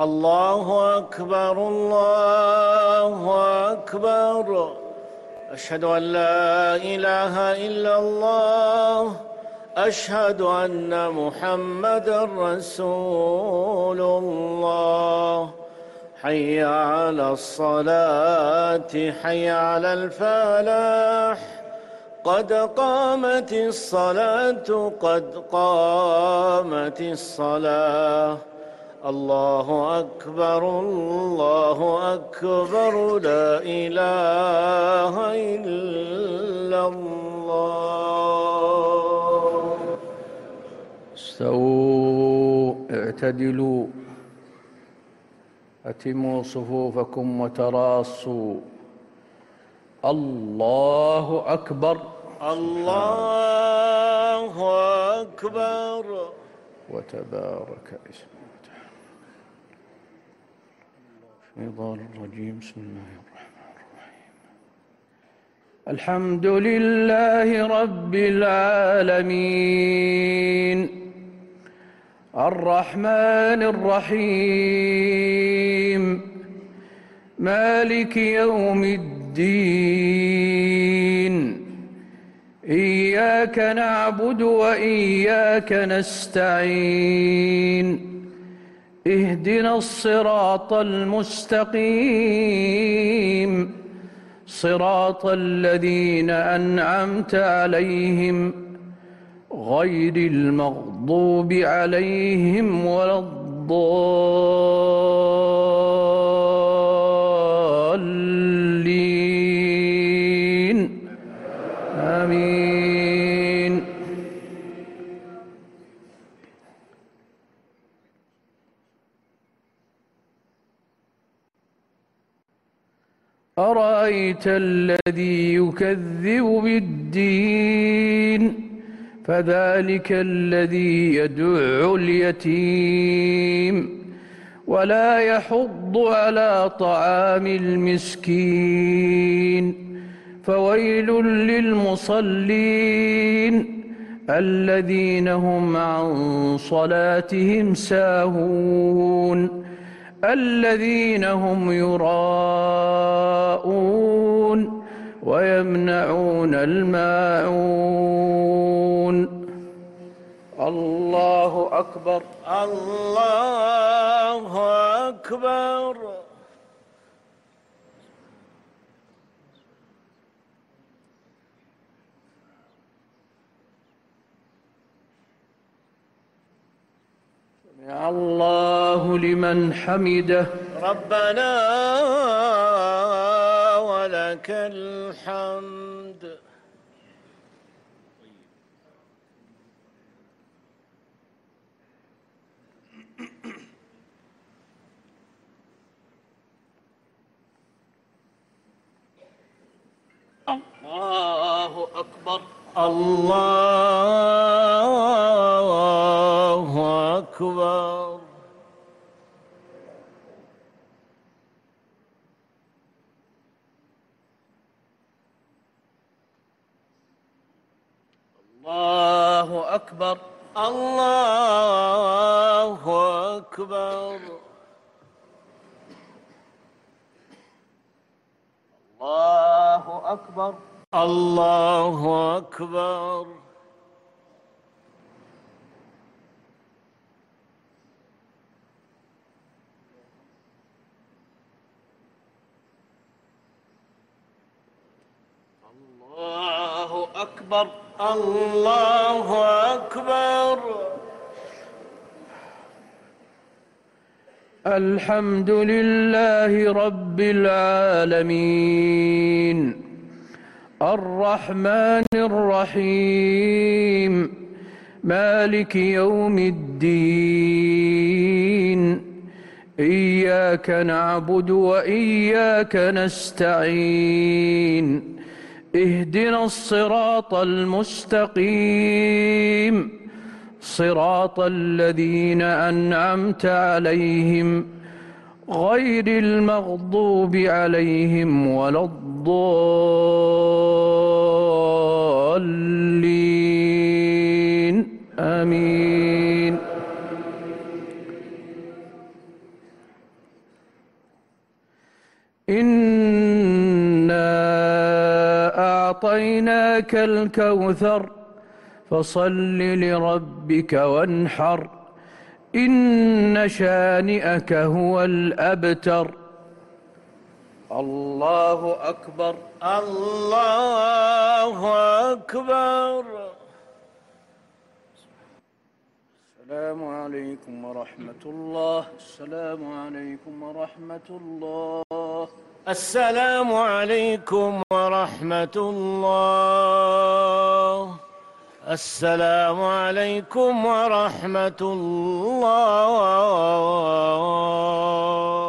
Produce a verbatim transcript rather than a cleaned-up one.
الله أكبر الله أكبر. أشهد أن لا إله إلا الله. أشهد أن محمدًا رسول الله. حي على الصلاة حي على الفلاح. قد قامت الصلاة قد قامت الصلاة. الله أكبر الله أكبر. لا إله إلا الله. استووا اعتدلوا أتموا صفوفكم وتراصوا. الله أكبر. الله أكبر. وتبارك اسمه. الشيطان الرجيم. بسم الله الرحمن الرحيم. الحمد لله رب العالمين الرحمن الرحيم مالك يوم الدين. إياك نعبد وإياك نستعين. اهدنا الصراط المستقيم صراط الذين أنعمت عليهم غير المغضوب عليهم ولا الضالين. آمين. أرأيت الذي يكذب بالدين فذلك الذي يدع اليتيم ولا يحض على طعام المسكين. فويل للمصلين الذين هم عن صلاتهم ساهون الذين هم يراءون ويمنعون الماعون. الله أكبر. الله أكبر. سمع الله لمن حمده. ربنا ولك الحمد. الله أكبر. الله أكبر. الله أكبر. الله أكبر. الله أكبر. الله أكبر. الله أكبر. الله أكبر. الحمد لله رب العالمين الرحمن الرحيم مالك يوم الدين. إياك نعبد وإياك نستعين. اهدنا الصراط المستقيم صراط الذين أنعمت عليهم غير المغضوب عليهم ولا الضالين. آمين. إنا أعطيناك الكوثر فصل لربك وانحر إن شانئك هو الأبتر. الله أكبر. الله أكبر. السلام عليكم ورحمة الله. السلام عليكم ورحمة الله. السلام عليكم ورحمة الله. السلام عليكم ورحمة الله.